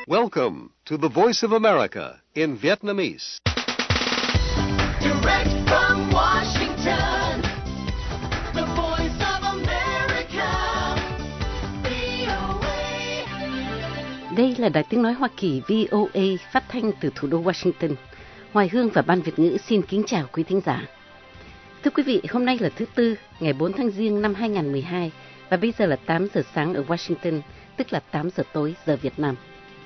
Welcome to the Voice of America in Vietnamese. Direct from Washington, the Voice of America, VOA. Đây là Đài Tiếng Nói Hoa Kỳ VOA phát thanh từ thủ đô Washington. Hoài Hương và Ban Việt ngữ xin kính chào quý thính giả. Thưa quý vị, hôm nay là thứ Tư, ngày 4 tháng Giêng năm 2012 và bây giờ là 8 giờ sáng ở Washington, tức là 8 giờ tối giờ Việt Nam.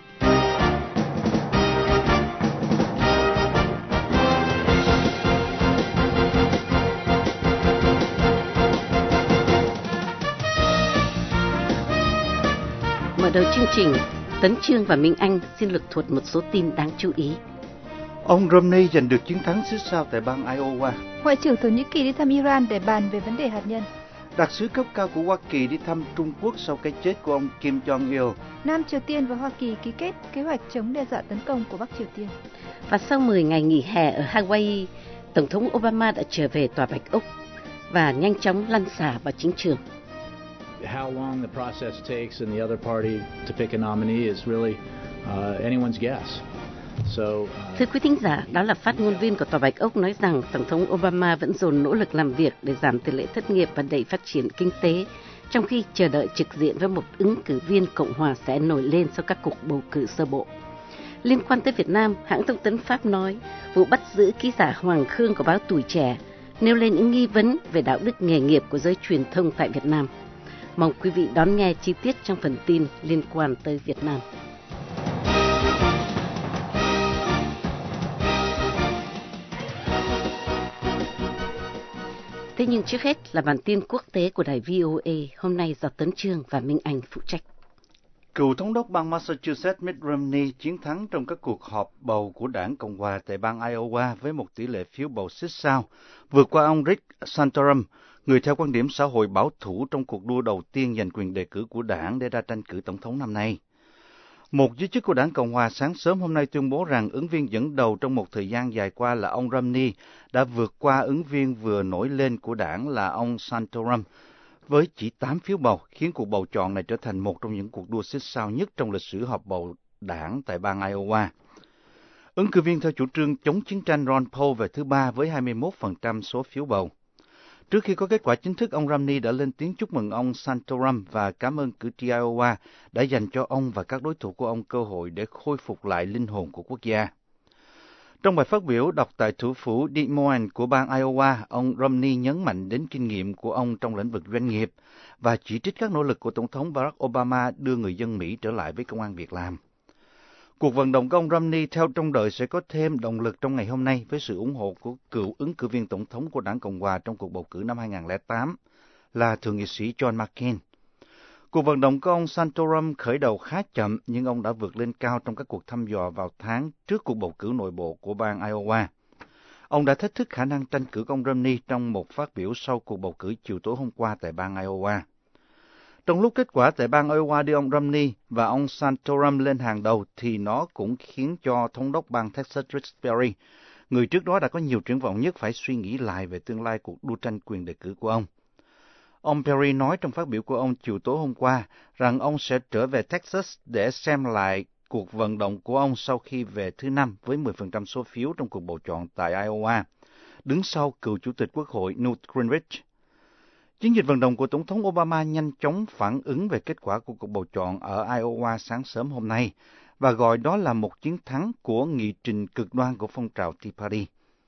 Mở đầu chương trình, Tấn Chương và Minh Anh xin lược thuật một số tin đáng chú ý. Ông Romney giành được chiến thắng xích sao tại bang Iowa. Ngoại trưởng Thổ Nhĩ Kỳ đi thăm Iran để bàn về vấn đề hạt nhân. Đặc sứ cấp cao của Hoa Kỳ đi thăm Trung Quốc sau cái chết của ông Kim Jong-il. Nam Triều Tiên và Hoa Kỳ ký kết kế hoạch chống đe dọa tấn công của Bắc Triều Tiên. Và sau 10 ngày nghỉ hè ở Hawaii, Tổng thống Obama đã trở về Tòa Bạch Ốc và nhanh chóng lăn xả vào chính trường. How long the process takes in the other party to pick a nominee is really anyone's guess. Thưa quý thính giả, đó là phát ngôn viên của Tòa Bạch Ốc nói rằng Tổng thống Obama vẫn dồn nỗ lực làm việc để giảm tỷ lệ thất nghiệp và đẩy phát triển kinh tế, trong khi chờ đợi trực diện với một ứng cử viên Cộng hòa sẽ nổi lên sau các cuộc bầu cử sơ bộ. Liên quan tới Việt Nam, hãng thông tấn Pháp nói vụ bắt giữ ký giả Hoàng Khương của báo Tuổi Trẻ nêu lên những nghi vấn về đạo đức nghề nghiệp của giới truyền thông tại Việt Nam. Mong quý vị đón nghe chi tiết trong phần tin liên quan tới Việt Nam. Thế nhưng trước hết là bản tin quốc tế của đài VOA hôm nay do Tấn Chương và Minh Anh phụ trách. Cựu thống đốc bang Massachusetts Mitt Romney chiến thắng trong các cuộc họp bầu của đảng Cộng hòa tại bang Iowa với một tỷ lệ phiếu bầu xích sao, vượt qua ông Rick Santorum, người theo quan điểm xã hội bảo thủ trong cuộc đua đầu tiên giành quyền đề cử của đảng để ra tranh cử tổng thống năm nay. Một giới chức của đảng Cộng hòa sáng sớm hôm nay tuyên bố rằng ứng viên dẫn đầu trong một thời gian dài qua là ông Romney đã vượt qua ứng viên vừa nổi lên của đảng là ông Santorum với chỉ 8 phiếu bầu, khiến cuộc bầu chọn này trở thành một trong những cuộc đua xích sao nhất trong lịch sử họp bầu đảng tại bang Iowa. Ứng cử viên theo chủ trương chống chiến tranh Ron Paul về thứ ba với 21% số phiếu bầu. Trước khi có kết quả chính thức, ông Romney đã lên tiếng chúc mừng ông Santorum và cảm ơn cử tri Iowa đã dành cho ông và các đối thủ của ông cơ hội để khôi phục lại linh hồn của quốc gia. Trong bài phát biểu đọc tại thủ phủ Des Moines của bang Iowa, ông Romney nhấn mạnh đến kinh nghiệm của ông trong lĩnh vực doanh nghiệp và chỉ trích các nỗ lực của Tổng thống Barack Obama đưa người dân Mỹ trở lại với công ăn việc làm. Cuộc vận động của ông Romney theo trông đợi sẽ có thêm động lực trong ngày hôm nay với sự ủng hộ của cựu ứng cử viên tổng thống của đảng Cộng hòa trong cuộc bầu cử năm 2008 là thượng nghị sĩ John McCain. Cuộc vận động của ông Santorum khởi đầu khá chậm nhưng ông đã vượt lên cao trong các cuộc thăm dò vào tháng trước cuộc bầu cử nội bộ của bang Iowa. Ông đã thách thức khả năng tranh cử của ông Romney trong một phát biểu sau cuộc bầu cử chiều tối hôm qua tại bang Iowa. Trong lúc kết quả tại bang Iowa đưa ông Romney và ông Santorum lên hàng đầu thì nó cũng khiến cho thống đốc bang Texas Rick Perry, người trước đó đã có nhiều triển vọng nhất, phải suy nghĩ lại về tương lai cuộc đua tranh quyền đề cử của ông. Ông Perry nói trong phát biểu của ông chiều tối hôm qua rằng ông sẽ trở về Texas để xem lại cuộc vận động của ông sau khi về thứ năm với 10% số phiếu trong cuộc bầu chọn tại Iowa, đứng sau cựu chủ tịch quốc hội Newt Gingrich. Chiến dịch vận động của Tổng thống Obama nhanh chóng phản ứng về kết quả của cuộc bầu chọn ở Iowa sáng sớm hôm nay và gọi đó là một chiến thắng của nghị trình cực đoan của phong trào Tea Party.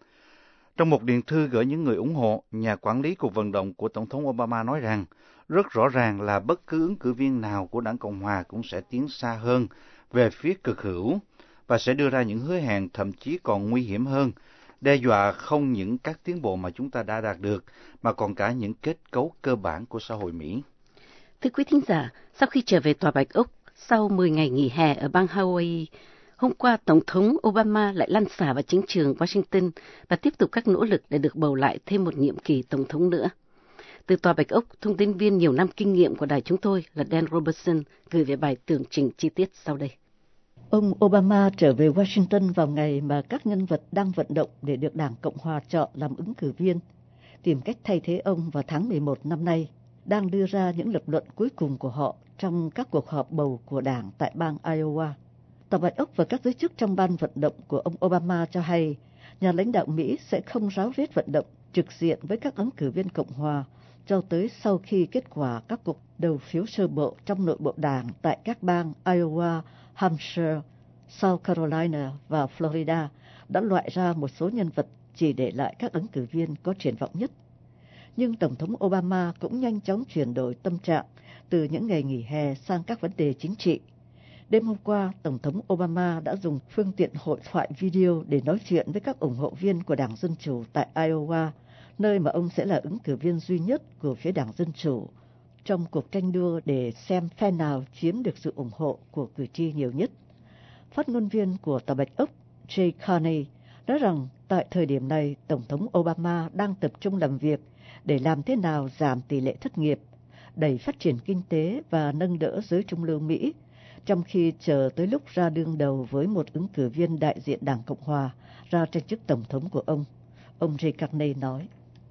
Trong một điện thư gửi những người ủng hộ, nhà quản lý cuộc vận động của Tổng thống Obama nói rằng rất rõ ràng là bất cứ ứng cử viên nào của đảng Cộng hòa cũng sẽ tiến xa hơn về phía cực hữu và sẽ đưa ra những hứa hẹn thậm chí còn nguy hiểm hơn, đe dọa không những các tiến bộ mà chúng ta đã đạt được, mà còn cả những kết cấu cơ bản của xã hội Mỹ. Thưa quý thính giả, sau khi trở về Tòa Bạch Ốc, sau 10 ngày nghỉ hè ở bang Hawaii, hôm qua Tổng thống Obama lại lăn xả vào chính trường Washington và tiếp tục các nỗ lực để được bầu lại thêm một nhiệm kỳ Tổng thống nữa. Từ Tòa Bạch Ốc, thông tin viên nhiều năm kinh nghiệm của đài chúng tôi là Dan Robertson gửi về bài tường trình chi tiết sau đây. Ông Obama trở về Washington vào ngày mà các nhân vật đang vận động để được Đảng Cộng hòa chọn làm ứng cử viên, tìm cách thay thế ông vào tháng 11 năm nay, đang đưa ra những lập luận cuối cùng của họ trong các cuộc họp bầu của Đảng tại bang Iowa. Tòa Bạch Ốc và các giới chức trong ban vận động của ông Obama cho hay nhà lãnh đạo Mỹ sẽ không ráo riết vận động trực diện với các ứng cử viên Cộng hòa cho tới sau khi kết quả các cuộc đầu phiếu sơ bộ trong nội bộ đảng tại các bang Iowa, Hampshire, South Carolina và Florida đã loại ra một số nhân vật chỉ để lại các ứng cử viên có triển vọng nhất. Nhưng Tổng thống Obama cũng nhanh chóng chuyển đổi tâm trạng từ những ngày nghỉ hè sang các vấn đề chính trị. Đêm hôm qua, Tổng thống Obama đã dùng phương tiện hội thoại video để nói chuyện với các ủng hộ viên của Đảng Dân Chủ tại Iowa, nơi mà ông sẽ là ứng cử viên duy nhất của phía Đảng Dân Chủ, trong cuộc tranh đua để xem phe nào chiếm được sự ủng hộ của cử tri nhiều nhất. Phát ngôn viên của Tòa Bạch Ốc Jay Carney nói rằng tại thời điểm này, Tổng thống Obama đang tập trung làm việc để làm thế nào giảm tỷ lệ thất nghiệp, đẩy phát triển kinh tế và nâng đỡ giới trung lưu Mỹ, trong khi chờ tới lúc ra đương đầu với một ứng cử viên đại diện Đảng Cộng Hòa ra tranh chức Tổng thống của ông. Ông Jay Carney nói.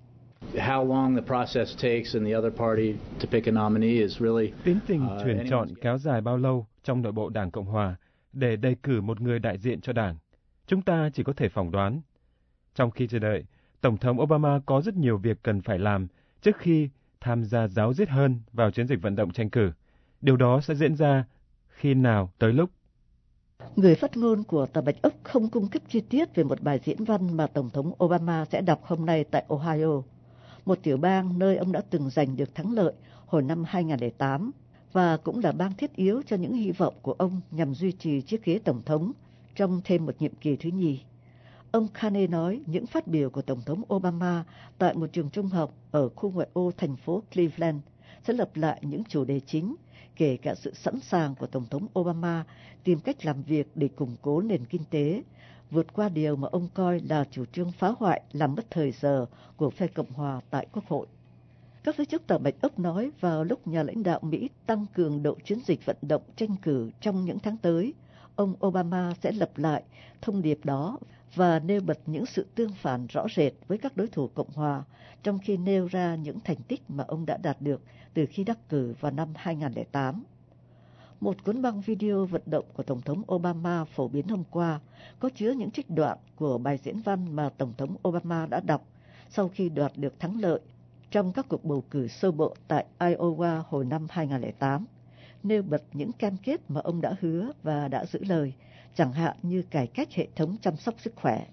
How long the process takes in the other party to pick a nominee is really tiến trình tuyển chọn kéo dài bao lâu trong nội bộ Đảng Cộng Hòa để đề cử một người đại diện cho đảng. Chúng ta chỉ có thể phỏng đoán. Trong khi chờ đợi, Tổng thống Obama có rất nhiều việc cần phải làm trước khi tham gia ráo riết hơn vào chiến dịch vận động tranh cử. Điều đó sẽ diễn ra khi nào tới lúc. Người phát ngôn của Tòa Bạch Ốc không cung cấp chi tiết về một bài diễn văn mà Tổng thống Obama sẽ đọc hôm nay tại Ohio, một tiểu bang nơi ông đã từng giành được thắng lợi hồi năm 2008 và cũng là bang thiết yếu cho những hy vọng của ông nhằm duy trì chiếc ghế Tổng thống trong thêm một nhiệm kỳ thứ nhì. Ông Carney nói những phát biểu của Tổng thống Obama tại một trường trung học ở khu ngoại ô thành phố Cleveland sẽ lặp lại những chủ đề chính, kể cả sự sẵn sàng của Tổng thống Obama tìm cách làm việc để củng cố nền kinh tế, vượt qua điều mà ông coi là chủ trương phá hoại làm mất thời giờ của phe Cộng hòa tại Quốc hội. Các giới chức Tòa Bạch Ốc nói vào lúc nhà lãnh đạo Mỹ tăng cường độ chiến dịch vận động tranh cử trong những tháng tới, ông Obama sẽ lặp lại thông điệp đó và nêu bật những sự tương phản rõ rệt với các đối thủ Cộng hòa, trong khi nêu ra những thành tích mà ông đã đạt được từ khi đắc cử vào năm 2008. Một cuốn băng video vận động của Tổng thống Obama phổ biến hôm qua có chứa những trích đoạn của bài diễn văn mà Tổng thống Obama đã đọc sau khi đoạt được thắng lợi trong các cuộc bầu cử sơ bộ tại Iowa hồi năm 2008, nêu bật những cam kết mà ông đã hứa và đã giữ lời, chẳng hạn như cải cách hệ thống chăm sóc sức khỏe.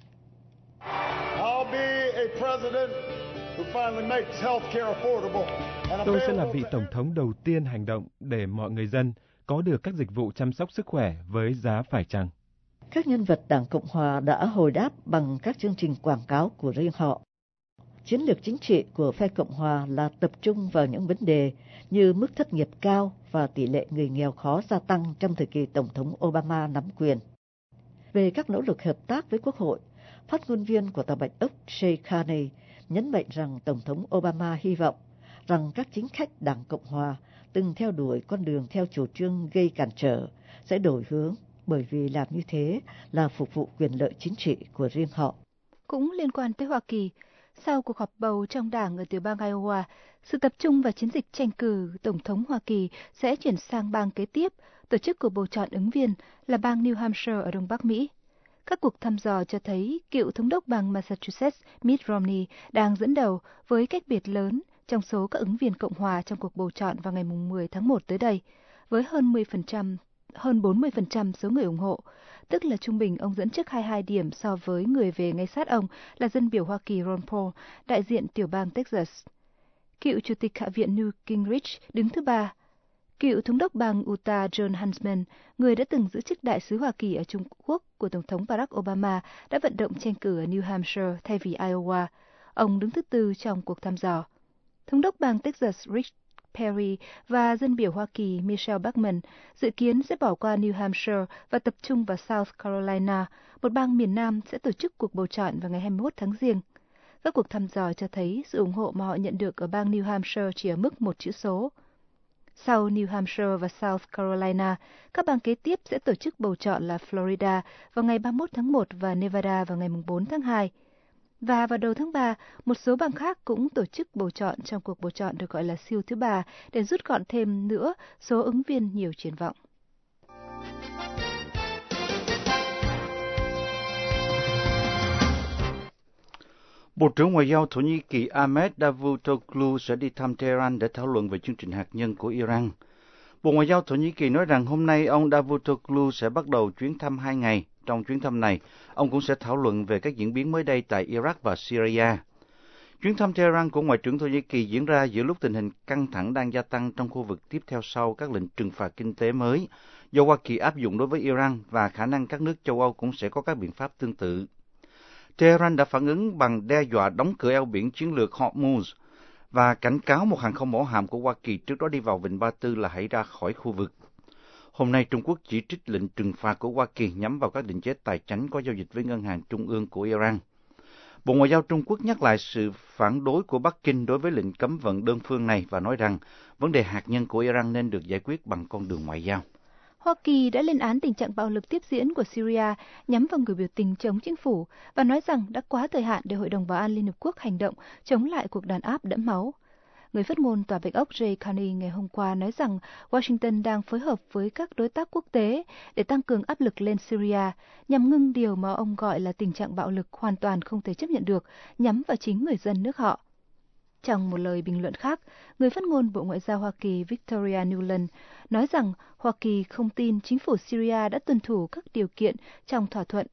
Tôi sẽ là vị Tổng thống đầu tiên hành động để mọi người dân có được các dịch vụ chăm sóc sức khỏe với giá phải chăng. Các nhân vật Đảng Cộng Hòa đã hồi đáp bằng các chương trình quảng cáo của riêng họ. Chiến lược chính trị của phe Cộng Hòa là tập trung vào những vấn đề như mức thất nghiệp cao và tỷ lệ người nghèo khó gia tăng trong thời kỳ Tổng thống Obama nắm quyền. Về các nỗ lực hợp tác với Quốc hội, phát ngôn viên của Tòa Bạch Ốc Jay Carney nhấn mạnh rằng Tổng thống Obama hy vọng rằng các chính khách Đảng Cộng Hòa từng theo đuổi con đường theo chủ trương gây cản trở sẽ đổi hướng, bởi vì làm như thế là phục vụ quyền lợi chính trị của riêng họ. Cũng liên quan tới Hoa Kỳ, sau cuộc họp bầu trong đảng ở tiểu bang Iowa, sự tập trung vào chiến dịch tranh cử Tổng thống Hoa Kỳ sẽ chuyển sang bang kế tiếp, tổ chức cuộc bầu chọn ứng viên là bang New Hampshire ở Đông Bắc Mỹ. Các cuộc thăm dò cho thấy cựu thống đốc bang Massachusetts Mitt Romney đang dẫn đầu với cách biệt lớn trong số các ứng viên Cộng hòa trong cuộc bầu chọn vào ngày 10 tháng 1 tới đây, với hơn 40% số người ủng hộ, tức là trung bình ông dẫn trước 22 điểm so với người về ngay sát ông là dân biểu Hoa Kỳ Ron Paul, đại diện tiểu bang Texas. Cựu Chủ tịch Hạ viện Newt Gingrich đứng thứ 3. Cựu thống đốc bang Utah Jon Huntsman, người đã từng giữ chức đại sứ Hoa Kỳ ở Trung Quốc của Tổng thống Barack Obama, đã vận động tranh cử ở New Hampshire thay vì Iowa. Ông đứng thứ 4 trong cuộc thăm dò. Thống đốc bang Texas Rick Perry và dân biểu Hoa Kỳ Michelle Bachmann dự kiến sẽ bỏ qua New Hampshire và tập trung vào South Carolina, một bang miền Nam sẽ tổ chức cuộc bầu chọn vào ngày 21 tháng Giêng. Các cuộc thăm dò cho thấy sự ủng hộ mà họ nhận được ở bang New Hampshire chỉ ở mức một chữ số. Sau New Hampshire và South Carolina, các bang kế tiếp sẽ tổ chức bầu chọn là Florida vào ngày 31 tháng 1 và Nevada vào ngày 4 tháng 2. Và vào đầu tháng 3, một số bang khác cũng tổ chức bầu chọn trong cuộc bầu chọn được gọi là siêu thứ 3 để rút gọn thêm nữa số ứng viên nhiều triển vọng. Bộ trưởng Ngoại giao Thổ Nhĩ Kỳ Ahmet Davutoglu sẽ đi thăm Tehran để thảo luận về chương trình hạt nhân của Iran. Bộ Ngoại giao Thổ Nhĩ Kỳ nói rằng hôm nay ông Davutoglu sẽ bắt đầu chuyến thăm 2 ngày. Trong chuyến thăm này, ông cũng sẽ thảo luận về các diễn biến mới đây tại Iraq và Syria. Chuyến thăm Tehran của Ngoại trưởng Thổ Nhĩ Kỳ diễn ra giữa lúc tình hình căng thẳng đang gia tăng trong khu vực tiếp theo sau các lệnh trừng phạt kinh tế mới do Hoa Kỳ áp dụng đối với Iran và khả năng các nước châu Âu cũng sẽ có các biện pháp tương tự. Tehran đã phản ứng bằng đe dọa đóng cửa eo biển chiến lược Hormuz và cảnh cáo một hàng không mẫu hạm của Hoa Kỳ trước đó đi vào Vịnh Ba Tư là hãy ra khỏi khu vực. Hôm nay, Trung Quốc chỉ trích lệnh trừng phạt của Hoa Kỳ nhắm vào các định chế tài chánh có giao dịch với Ngân hàng Trung ương của Iran. Bộ Ngoại giao Trung Quốc nhắc lại sự phản đối của Bắc Kinh đối với lệnh cấm vận đơn phương này và nói rằng vấn đề hạt nhân của Iran nên được giải quyết bằng con đường ngoại giao. Hoa Kỳ đã lên án tình trạng bạo lực tiếp diễn của Syria nhắm vào người biểu tình chống chính phủ và nói rằng đã quá thời hạn để Hội đồng Bảo an Liên Hợp Quốc hành động chống lại cuộc đàn áp đẫm máu. Người phát ngôn Tòa Bạch Ốc Jay Carney ngày hôm qua nói rằng Washington đang phối hợp với các đối tác quốc tế để tăng cường áp lực lên Syria nhằm ngưng điều mà ông gọi là tình trạng bạo lực hoàn toàn không thể chấp nhận được nhắm vào chính người dân nước họ. Trong một lời bình luận khác, người phát ngôn Bộ Ngoại giao Hoa Kỳ Victoria Nuland nói rằng Hoa Kỳ không tin chính phủ Syria đã tuân thủ các điều kiện trong thỏa thuận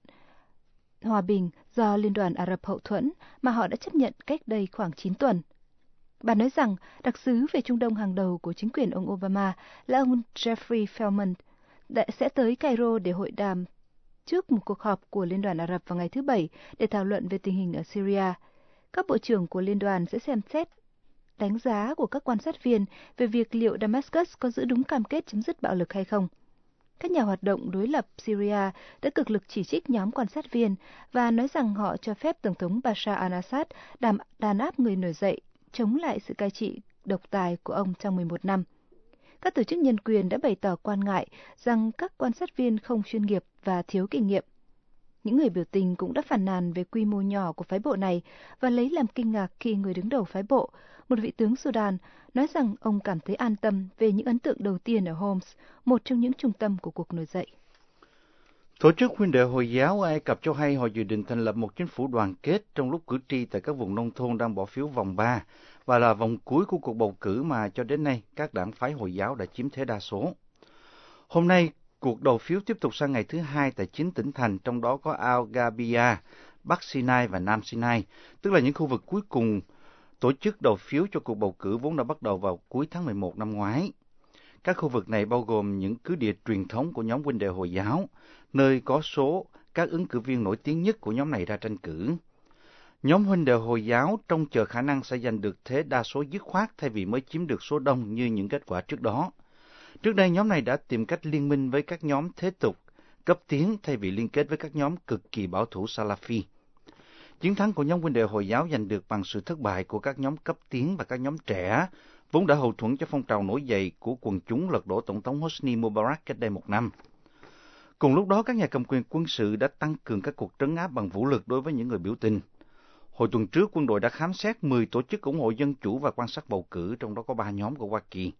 hòa bình do Liên đoàn Ả Rập Hậu Thuẫn mà họ đã chấp nhận cách đây khoảng 9 tuần. Bà nói rằng đặc sứ về Trung Đông hàng đầu của chính quyền ông Obama là ông Jeffrey Feltman sẽ tới Cairo để hội đàm trước một cuộc họp của Liên đoàn Ả Rập vào ngày thứ Bảy để thảo luận về tình hình ở Syria. Các bộ trưởng của liên đoàn sẽ xem xét đánh giá của các quan sát viên về việc liệu Damascus có giữ đúng cam kết chấm dứt bạo lực hay không. Các nhà hoạt động đối lập Syria đã cực lực chỉ trích nhóm quan sát viên và nói rằng họ cho phép Tổng thống Bashar al-Assad đàn áp người nổi dậy chống lại sự cai trị độc tài của ông trong 11 năm. Các tổ chức nhân quyền đã bày tỏ quan ngại rằng các quan sát viên không chuyên nghiệp và thiếu kinh nghiệm. Những người biểu tình cũng đã phàn nàn về quy mô nhỏ của phái bộ này và lấy làm kinh ngạc khi người đứng đầu phái bộ, một vị tướng Sudan, nói rằng ông cảm thấy an tâm về những ấn tượng đầu tiên ở Homs, một trong những trung tâm của cuộc nổi dậy. Tổ chức Huynh đệ Hồi giáo Ai Cập cho hay họ dự định thành lập một chính phủ đoàn kết trong lúc cử tri tại các vùng nông thôn đang bỏ phiếu vòng 3 và là vòng cuối của cuộc bầu cử mà cho đến nay các đảng phái Hồi giáo đã chiếm thế đa số. Hôm nay, cuộc đầu phiếu tiếp tục sang ngày thứ 2 tại 9 tỉnh thành, trong đó có Al-Ghabia, Bắc Sinai và Nam Sinai, tức là những khu vực cuối cùng tổ chức đầu phiếu cho cuộc bầu cử vốn đã bắt đầu vào cuối tháng 11 năm ngoái. Các khu vực này bao gồm những cứ địa truyền thống của nhóm Huynh đệ Hồi giáo, nơi có số các ứng cử viên nổi tiếng nhất của nhóm này ra tranh cử. Nhóm Huynh đệ Hồi giáo trông chờ khả năng sẽ giành được thế đa số dứt khoát thay vì mới chiếm được số đông như những kết quả trước đó. Trước đây, nhóm này đã tìm cách liên minh với các nhóm thế tục, cấp tiến thay vì liên kết với các nhóm cực kỳ bảo thủ Salafi. Chiến thắng của nhóm Huynh đệ Hồi giáo giành được bằng sự thất bại của các nhóm cấp tiến và các nhóm trẻ, vốn đã hậu thuẫn cho phong trào nổi dậy của quần chúng lật đổ Tổng thống Hosni Mubarak cách đây 1 năm. Cùng lúc đó, các nhà cầm quyền quân sự đã tăng cường các cuộc trấn áp bằng vũ lực đối với những người biểu tình. Hồi tuần trước, quân đội đã khám xét 10 tổ chức ủng hộ dân chủ và quan sát bầu cử, trong đó có 3 nhóm của Hoa Kỳ.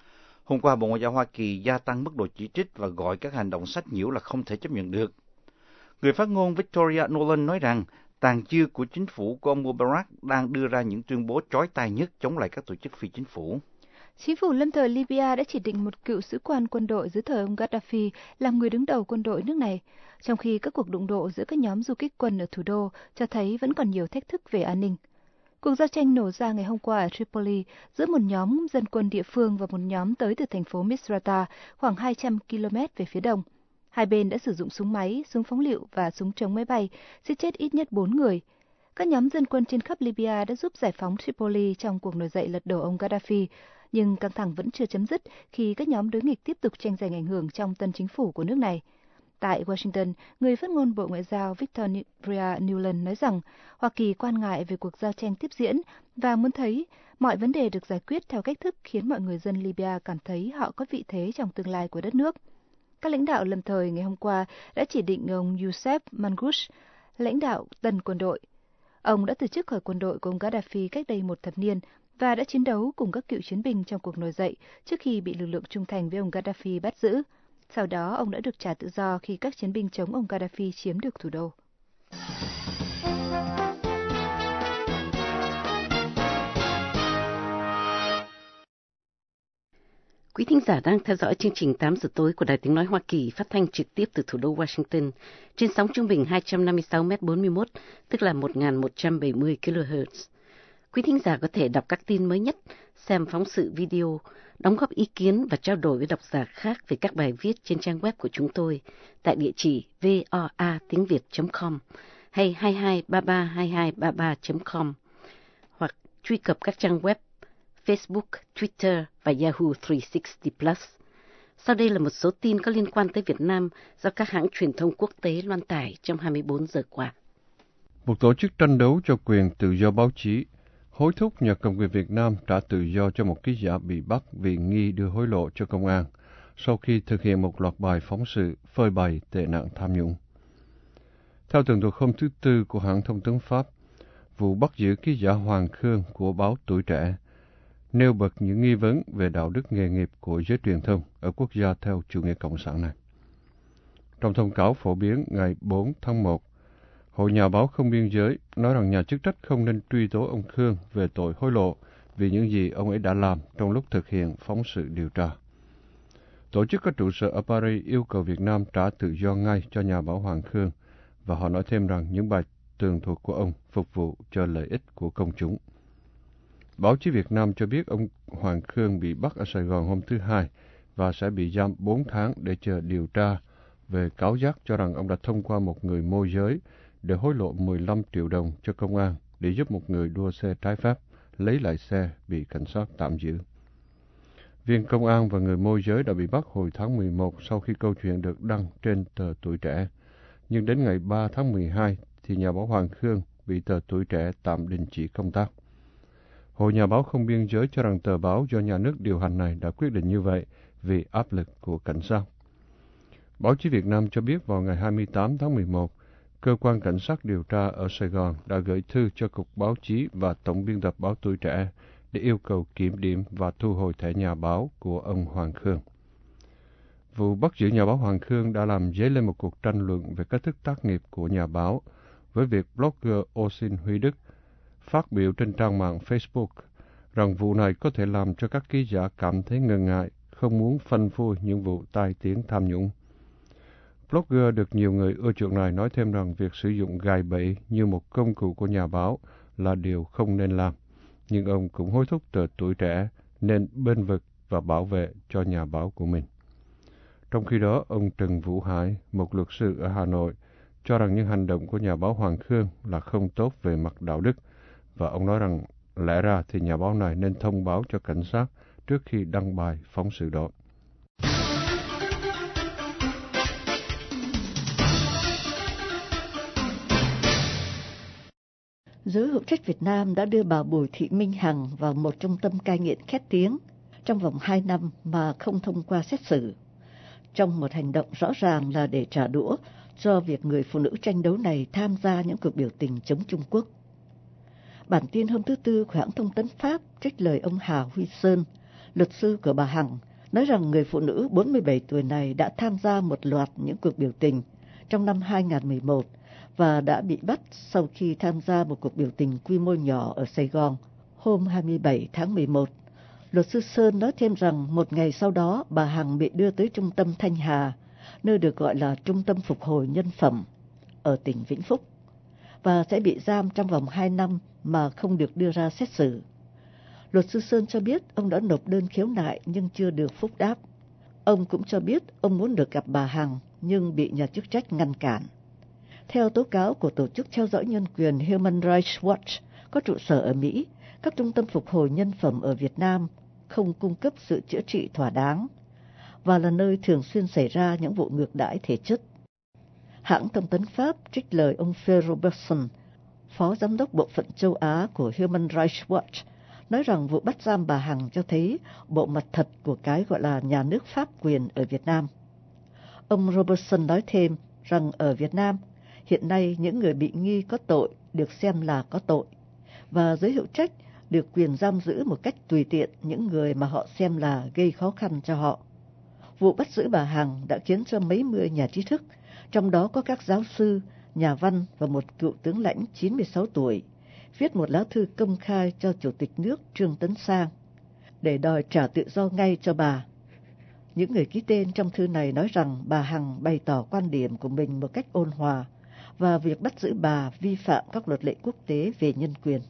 Hôm qua, Bộ Ngoại giao Hoa Kỳ gia tăng mức độ chỉ trích và gọi các hành động sách nhiễu là không thể chấp nhận được. Người phát ngôn Victoria Nuland nói rằng tàn dư của chính phủ của ông Mubarak đang đưa ra những tuyên bố chói tai nhất chống lại các tổ chức phi chính phủ. Chính phủ lâm thời Libya đã chỉ định một cựu sĩ quan quân đội dưới thời ông Gaddafi làm người đứng đầu quân đội nước này, trong khi các cuộc đụng độ giữa các nhóm du kích quân ở thủ đô cho thấy vẫn còn nhiều thách thức về an ninh. Cuộc giao tranh nổ ra ngày hôm qua ở Tripoli giữa một nhóm dân quân địa phương và một nhóm tới từ thành phố Misrata, khoảng 200 km về phía đông. Hai bên đã sử dụng súng máy, súng phóng lựu và súng chống máy bay, giết chết ít nhất 4 người. Các nhóm dân quân trên khắp Libya đã giúp giải phóng Tripoli trong cuộc nổi dậy lật đổ ông Gaddafi, nhưng căng thẳng vẫn chưa chấm dứt khi các nhóm đối nghịch tiếp tục tranh giành ảnh hưởng trong tân chính phủ của nước này. Tại Washington, người phát ngôn Bộ Ngoại giao Victoria Nuland nói rằng Hoa Kỳ quan ngại về cuộc giao tranh tiếp diễn và muốn thấy mọi vấn đề được giải quyết theo cách thức khiến mọi người dân Libya cảm thấy họ có vị thế trong tương lai của đất nước. Các lãnh đạo lâm thời ngày hôm qua đã chỉ định ông Youssef Mangoush, lãnh đạo tân quân đội. Ông đã từ chức khỏi quân đội của ông Gaddafi cách đây 1 thập niên và đã chiến đấu cùng các cựu chiến binh trong cuộc nổi dậy trước khi bị lực lượng trung thành với ông Gaddafi bắt giữ. Sau đó, ông đã được trả tự do khi các chiến binh chống ông Gaddafi chiếm được thủ đô. Quý thính giả đang theo dõi chương trình 8 giờ tối của Đài Tiếng Nói Hoa Kỳ phát thanh trực tiếp từ thủ đô Washington trên sóng trung bình 256m41, tức là 1170 kHz. Quý thính giả có thể đọc các tin mới nhất, xem phóng sự video, đóng góp ý kiến và trao đổi với độc giả khác về các bài viết trên trang web của chúng tôi tại địa chỉ voa.tiếng.com hay 22332233.com hoặc truy cập các trang web Facebook, Twitter và Yahoo 360+. Sau đây là một số tin có liên quan tới Việt Nam do các hãng truyền thông quốc tế loan tải trong 24 giờ qua. Một tổ chức tranh đấu cho quyền tự do báo chí hối thúc nhà cầm quyền Việt Nam trả tự do cho một ký giả bị bắt vì nghi đưa hối lộ cho công an sau khi thực hiện một loạt bài phóng sự phơi bày tệ nạn tham nhũng. Theo tường thuật hôm thứ Tư của hãng thông tấn Pháp, vụ bắt giữ ký giả Hoàng Khương của báo Tuổi Trẻ nêu bật những nghi vấn về đạo đức nghề nghiệp của giới truyền thông ở quốc gia theo chủ nghĩa cộng sản này. Trong thông cáo phổ biến ngày 4 tháng 1, Hội Nhà báo Không Biên Giới nói rằng nhà chức trách không nên truy tố ông Khương về tội hối lộ vì những gì ông ấy đã làm trong lúc thực hiện phóng sự điều tra. Tổ chức có trụ sở ở Paris yêu cầu Việt Nam trả tự do ngay cho nhà báo Hoàng Khương và họ nói thêm rằng những bài tường thuật của ông phục vụ cho lợi ích của công chúng. Báo chí Việt Nam cho biết ông Hoàng Khương bị bắt ở Sài Gòn hôm thứ Hai và sẽ bị giam 4 tháng để chờ điều tra về cáo giác cho rằng ông đã thông qua một người môi giới để hối lộ 15 triệu đồng cho công an để giúp một người đua xe trái phép lấy lại xe bị cảnh sát tạm giữ. Viên công an và người môi giới đã bị bắt hồi tháng 11 sau khi câu chuyện được đăng trên tờ Tuổi Trẻ. Nhưng đến ngày 3 tháng 12 thì nhà báo Hoàng Khương bị tờ Tuổi Trẻ tạm đình chỉ công tác. Hội Nhà báo Không Biên Giới cho rằng tờ báo do nhà nước điều hành này đã quyết định như vậy vì áp lực của cảnh sát. Báo chí Việt Nam cho biết vào ngày 28 tháng 11, Cơ quan Cảnh sát điều tra ở Sài Gòn đã gửi thư cho Cục Báo chí và Tổng biên tập báo Tuổi Trẻ để yêu cầu kiểm điểm và thu hồi thẻ nhà báo của ông Hoàng Khương. Vụ bắt giữ nhà báo Hoàng Khương đã làm dấy lên một cuộc tranh luận về cách thức tác nghiệp của nhà báo, với việc blogger Osin Huy Đức phát biểu trên trang mạng Facebook rằng vụ này có thể làm cho các ký giả cảm thấy ngần ngại, không muốn phanh phui những vụ tai tiếng tham nhũng. Blogger được nhiều người ưa chuộng này nói thêm rằng việc sử dụng gài bẫy như một công cụ của nhà báo là điều không nên làm, nhưng ông cũng hối thúc tờ Tuổi Trẻ nên bênh vực và bảo vệ cho nhà báo của mình. Trong khi đó, ông Trần Vũ Hải, một luật sư ở Hà Nội, cho rằng những hành động của nhà báo Hoàng Khương là không tốt về mặt đạo đức, và ông nói rằng lẽ ra thì nhà báo này nên thông báo cho cảnh sát trước khi đăng bài phóng sự đó. Giới hữu trách Việt Nam đã đưa bà Bùi Thị Minh Hằng vào một trung tâm cai nghiện khét tiếng trong vòng 2 năm mà không thông qua xét xử, trong một hành động rõ ràng là để trả đũa cho việc người phụ nữ tranh đấu này tham gia những cuộc biểu tình chống Trung Quốc. Bản tin hôm thứ Tư của hãng thông tấn Pháp trích lời ông Hà Huy Sơn, luật sư của bà Hằng, nói rằng người phụ nữ 47 tuổi này đã tham gia một loạt những cuộc biểu tình trong năm 2011 và đã bị bắt sau khi tham gia một cuộc biểu tình quy mô nhỏ ở Sài Gòn hôm 27 tháng 11. Luật sư Sơn nói thêm rằng một ngày sau đó bà Hằng bị đưa tới trung tâm Thanh Hà, nơi được gọi là Trung tâm Phục hồi Nhân phẩm, ở tỉnh Vĩnh Phúc, và sẽ bị giam trong vòng 2 năm mà không được đưa ra xét xử. Luật sư Sơn cho biết ông đã nộp đơn khiếu nại nhưng chưa được phúc đáp. Ông cũng cho biết ông muốn được gặp bà Hằng nhưng bị nhà chức trách ngăn cản. Theo tố cáo của Tổ chức Theo dõi Nhân quyền Human Rights Watch có trụ sở ở Mỹ, các trung tâm phục hồi nhân phẩm ở Việt Nam không cung cấp sự chữa trị thỏa đáng và là nơi thường xuyên xảy ra những vụ ngược đãi thể chất. Hãng thông tấn Pháp trích lời ông Phil Robertson, phó giám đốc bộ phận châu Á của Human Rights Watch, nói rằng vụ bắt giam bà Hằng cho thấy bộ mặt thật của cái gọi là nhà nước pháp quyền ở Việt Nam. Ông Robertson nói thêm rằng ở Việt Nam, hiện nay những người bị nghi có tội được xem là có tội, và giới hữu trách được quyền giam giữ một cách tùy tiện những người mà họ xem là gây khó khăn cho họ. Vụ bắt giữ bà Hằng đã khiến cho mấy mươi nhà trí thức, trong đó có các giáo sư, nhà văn và một cựu tướng lãnh 96 tuổi, viết một lá thư công khai cho Chủ tịch nước Trương Tấn Sang để đòi trả tự do ngay cho bà. Những người ký tên trong thư này nói rằng bà Hằng bày tỏ quan điểm của mình một cách ôn hòa và việc bắt giữ bà vi phạm các luật lệ quốc tế về nhân quyền.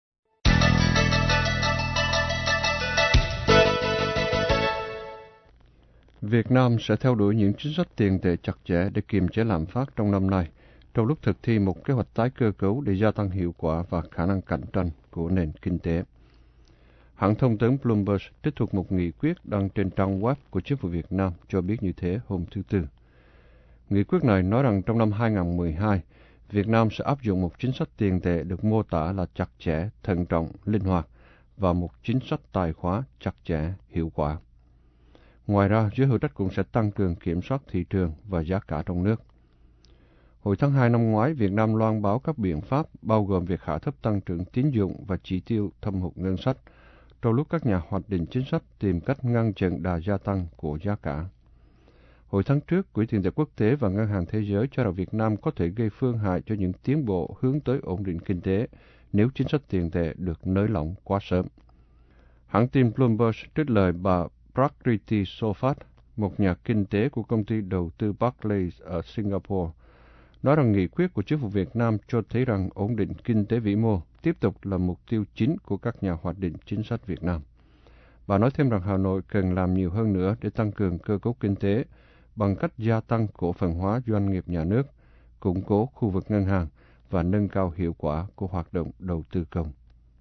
Việt Nam sẽ theo đuổi những chính sách tiền tệ chặt chẽ để kiềm chế lạm phát trong năm nay, trong lúc thực thi một kế hoạch tái cơ cấu để gia tăng hiệu quả và khả năng cạnh tranh của nền kinh tế. Hãng thông tấn Bloomberg trích thuộc một nghị quyết đăng trên trang web của Chính phủ Việt Nam cho biết như thế hôm thứ Tư. Nghị quyết này nói rằng trong năm 2012, Việt Nam sẽ áp dụng một chính sách tiền tệ được mô tả là chặt chẽ, thận trọng, linh hoạt và một chính sách tài khóa chặt chẽ, hiệu quả. Ngoài ra, giới hữu trách cũng sẽ tăng cường kiểm soát thị trường và giá cả trong nước. Hồi tháng 2 năm ngoái, Việt Nam loan báo các biện pháp bao gồm việc hạ thấp tăng trưởng tín dụng và chỉ tiêu thâm hụt ngân sách, trong lúc các nhà hoạch định chính sách tìm cách ngăn chặn đà gia tăng của giá cả. Hồi tháng trước, Quỹ tiền tệ quốc tế và Ngân hàng Thế giới cho rằng Việt Nam có thể gây phương hại cho những tiến bộ hướng tới ổn định kinh tế nếu chính sách tiền tệ được nới lỏng quá sớm. Hãng tin Bloomberg trích lời bà Prakriti Sofat, một nhà kinh tế của công ty đầu tư Barclays ở Singapore, nói rằng nghị quyết của chính phủ Việt Nam cho thấy rằng ổn định kinh tế vĩ mô tiếp tục là mục tiêu chính của các nhà hoạch định chính sách Việt Nam. Bà nói thêm rằng Hà Nội cần làm nhiều hơn nữa để tăng cường cơ cấu kinh tế bằng cách gia tăng cổ phần hóa doanh nghiệp nhà nước, củng cố khu vực ngân hàng và nâng cao hiệu quả của hoạt động đầu tư công.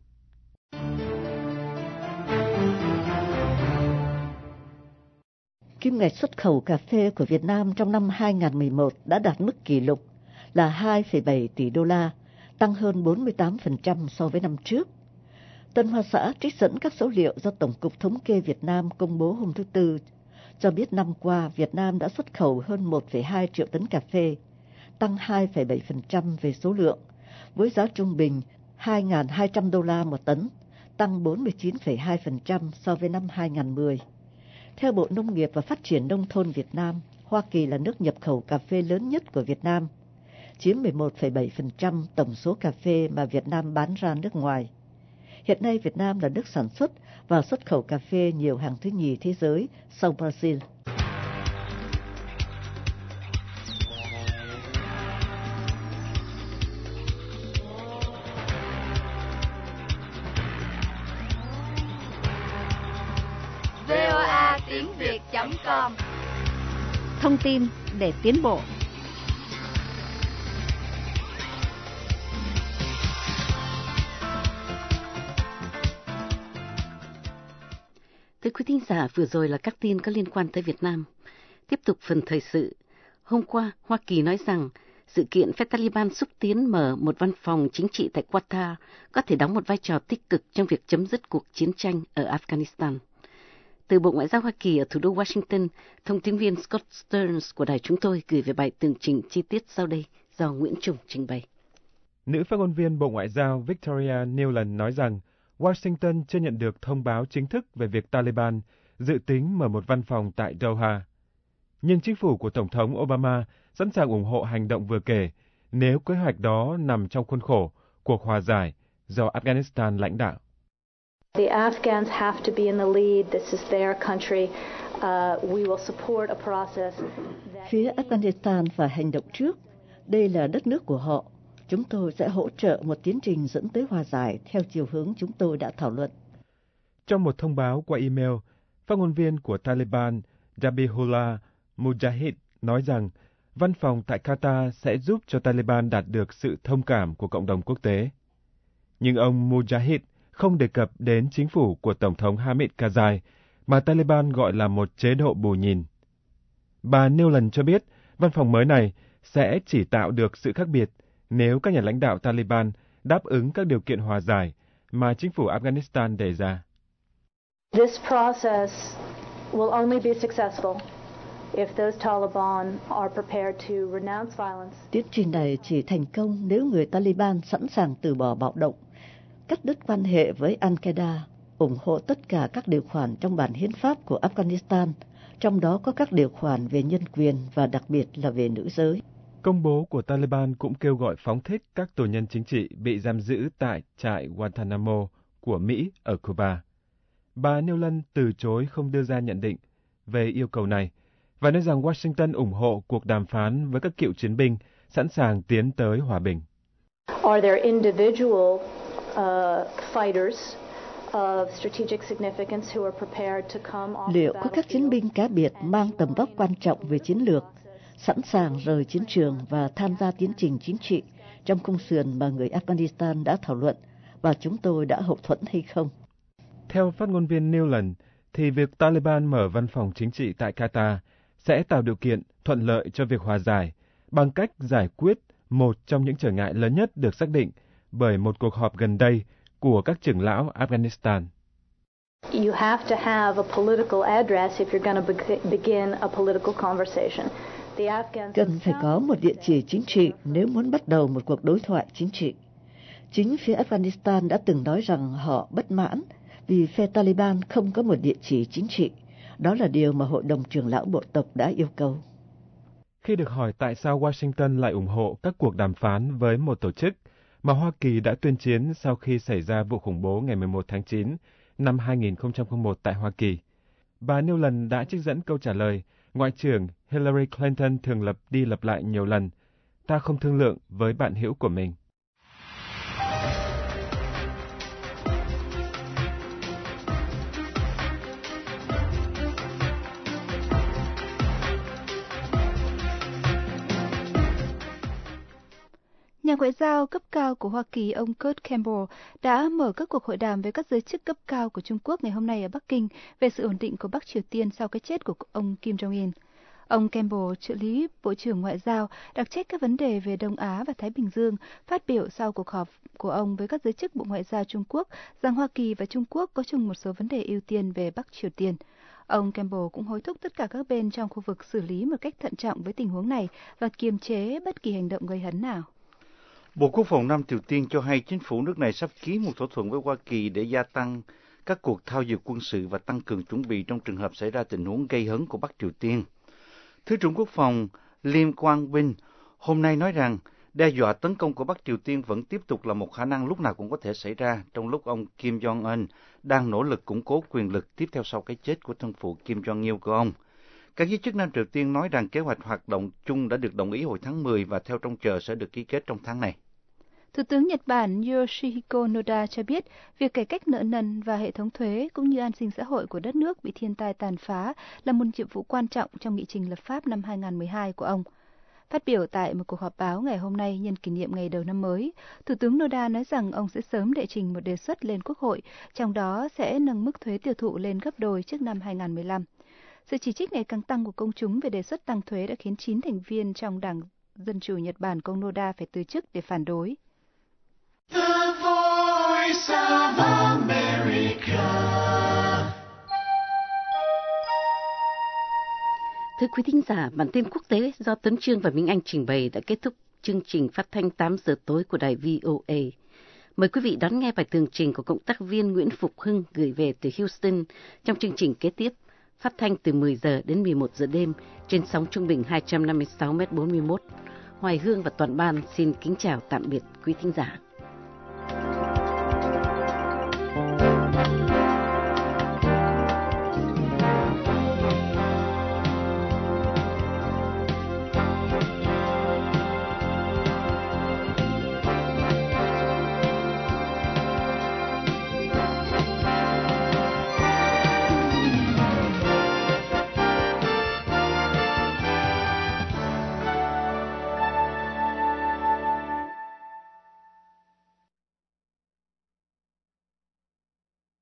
Kim ngạch xuất khẩu cà phê của Việt Nam trong năm 2011 đã đạt mức kỷ lục là 2,7 tỷ đô la, tăng hơn 48% so với năm trước. Tân Hoa Xã trích dẫn các số liệu do Tổng cục Thống kê Việt Nam công bố hôm thứ Tư, cho biết năm qua Việt Nam đã xuất khẩu hơn 1,2 triệu tấn cà phê, tăng 2,7% về số lượng, với giá trung bình 2.200 đô la một tấn, tăng 49,2% so với năm 2010. Theo Bộ Nông nghiệp và Phát triển Nông thôn Việt Nam, Hoa Kỳ là nước nhập khẩu cà phê lớn nhất của Việt Nam, chiếm 11,7% tổng số cà phê mà Việt Nam bán ra nước ngoài. Hiện nay Việt Nam là nước sản xuất và xuất khẩu cà phê nhiều hàng thứ nhì thế giới sau Brazil. VOA tiếng Việt.com Thông tin để tiến bộ. Thưa quý thính giả, vừa rồi là các tin có liên quan tới Việt Nam. Tiếp tục phần thời sự. Hôm qua, Hoa Kỳ nói rằng sự kiện phe Taliban xúc tiến mở một văn phòng chính trị tại Qatar có thể đóng một vai trò tích cực trong việc chấm dứt cuộc chiến tranh ở Afghanistan. Từ Bộ Ngoại giao Hoa Kỳ ở thủ đô Washington, thông tin viên Scott Stearns của đài chúng tôi gửi về bài tường trình chi tiết sau đây do Nguyễn Trung trình bày. Nữ phát ngôn viên Bộ Ngoại giao Victoria Nuland nói rằng Washington chưa nhận được thông báo chính thức về việc Taliban dự tính mở một văn phòng tại Doha. Nhưng chính phủ của Tổng thống Obama sẵn sàng ủng hộ hành động vừa kể nếu kế hoạch đó nằm trong khuôn khổ cuộc hòa giải do Afghanistan lãnh đạo. The Afghans have to be in the lead. This is their country. We will support a process. Phía Afghanistan phải hành động trước. Đây là đất nước của họ. Chúng tôi sẽ hỗ trợ một tiến trình dẫn tới hòa giải theo chiều hướng chúng tôi đã thảo luận. Trong một thông báo qua email, phát ngôn viên của Taliban Zabihullah Mujahid nói rằng văn phòng tại Qatar sẽ giúp cho Taliban đạt được sự thông cảm của cộng đồng quốc tế. Nhưng ông Mujahid không đề cập đến chính phủ của Tổng thống Hamid Karzai, mà Taliban gọi là một chế độ bù nhìn. Bà Nuland cho biết văn phòng mới này sẽ chỉ tạo được sự khác biệt nếu các nhà lãnh đạo Taliban đáp ứng các điều kiện hòa giải mà chính phủ Afghanistan đề ra. This process will only be successful if those Taliban are prepared to renounce violence. Tiến trình này chỉ thành công nếu người Taliban sẵn sàng từ bỏ bạo động, cắt đứt quan hệ với Al-Qaeda, ủng hộ tất cả các điều khoản trong bản hiến pháp của Afghanistan, trong đó có các điều khoản về nhân quyền và đặc biệt là về nữ giới. Công bố của Taliban cũng kêu gọi phóng thích các tù nhân chính trị bị giam giữ tại trại Guantanamo của Mỹ ở Cuba. Bà Nuland từ chối không đưa ra nhận định về yêu cầu này và nói rằng Washington ủng hộ cuộc đàm phán với các cựu chiến binh sẵn sàng tiến tới hòa bình. Are there individual fighters of strategic significance who are prepared to come off the Liệu có các chiến binh cá biệt mang tầm vóc quan trọng về chiến lược, sẵn sàng rời chiến trường và tham gia tiến trình chính trị trong khung sườn mà người Afghanistan đã thảo luận và chúng tôi đã hậu thuẫn hay không? Theo phát ngôn viên Newland, thì việc Taliban mở văn phòng chính trị tại Qatar sẽ tạo điều kiện thuận lợi cho việc hòa giải bằng cách giải quyết một trong những trở ngại lớn nhất được xác định bởi một cuộc họp gần đây của các trưởng lão Afghanistan. You have to have a political address if you're going to begin a political conversation. Cần phải có một địa chỉ chính trị nếu muốn bắt đầu một cuộc đối thoại chính trị. Chính phía Afghanistan đã từng nói rằng họ bất mãn vì phe Taliban không có một địa chỉ chính trị. Đó là điều mà Hội đồng trưởng lão bộ tộc đã yêu cầu. Khi được hỏi tại sao Washington lại ủng hộ các cuộc đàm phán với một tổ chức mà Hoa Kỳ đã tuyên chiến sau khi xảy ra vụ khủng bố ngày 11 tháng 9 năm 2001 tại Hoa Kỳ, bà Newland đã trích dẫn câu trả lời Ngoại trưởng Hillary Clinton thường lặp đi lặp lại nhiều lần: "Ta không thương lượng với bạn hữu của mình." Nhà ngoại giao cấp cao của Hoa Kỳ ông Kurt Campbell đã mở các cuộc hội đàm với các giới chức cấp cao của Trung Quốc ngày hôm nay ở Bắc Kinh về sự ổn định của Bắc Triều Tiên sau cái chết của ông Kim Jong-un. Ông Campbell, trợ lý Bộ trưởng Ngoại giao, đặc trách các vấn đề về Đông Á và Thái Bình Dương, phát biểu sau cuộc họp của ông với các giới chức Bộ Ngoại giao Trung Quốc rằng Hoa Kỳ và Trung Quốc có chung một số vấn đề ưu tiên về Bắc Triều Tiên. Ông Campbell cũng hối thúc tất cả các bên trong khu vực xử lý một cách thận trọng với tình huống này và kiềm chế bất kỳ hành động gây hấn nào. Bộ Quốc phòng Nam Triều Tiên cho hay chính phủ nước này sắp ký một thỏa thuận với Hoa Kỳ để gia tăng các cuộc thao dượt quân sự và tăng cường chuẩn bị trong trường hợp xảy ra tình huống gây hấn của Bắc Triều Tiên. Thứ trưởng Quốc phòng Lim Quang-bin hôm nay nói rằng đe dọa tấn công của Bắc Triều Tiên vẫn tiếp tục là một khả năng lúc nào cũng có thể xảy ra trong lúc ông Kim Jong-un đang nỗ lực củng cố quyền lực tiếp theo sau cái chết của thân phụ Kim Jong-il của ông. Các giới chức Nam Triều Tiên nói rằng kế hoạch hoạt động chung đã được đồng ý hồi tháng 10 và theo trông chờ sẽ được ký kết trong tháng này. Thủ tướng Nhật Bản Yoshihiko Noda cho biết việc cải cách nợ nần và hệ thống thuế cũng như an sinh xã hội của đất nước bị thiên tai tàn phá là một nhiệm vụ quan trọng trong nghị trình lập pháp năm 2012 của ông. Phát biểu tại một cuộc họp báo ngày hôm nay nhân kỷ niệm ngày đầu năm mới, Thủ tướng Noda nói rằng ông sẽ sớm đệ trình một đề xuất lên Quốc hội, trong đó sẽ nâng mức thuế tiêu thụ lên gấp đôi trước năm 2015. Sự chỉ trích ngày càng tăng của công chúng về đề xuất tăng thuế đã khiến 9 thành viên trong Đảng Dân chủ Nhật Bản của ông Noda phải từ chức để phản đối. The Voice of America. Thưa quý thính giả, bản tin quốc tế do Tuấn Trương và Minh Anh trình bày đã kết thúc chương trình phát thanh 8 giờ tối của đài VOA. Mời quý vị đón nghe bài tường trình của cộng tác viên Nguyễn Phục Hưng gửi về từ Houston trong chương trình kế tiếp, phát thanh từ 10 giờ đến 11 giờ đêm trên sóng trung bình 256m41. Hoài Hương và toàn ban xin kính chào tạm biệt quý thính giả.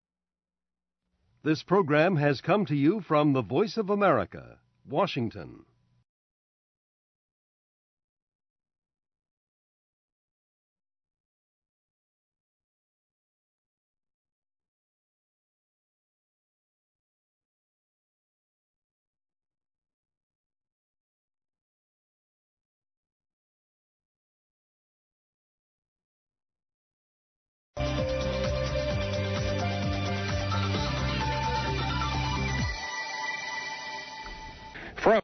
This program has come to you from the Voice of America, Washington.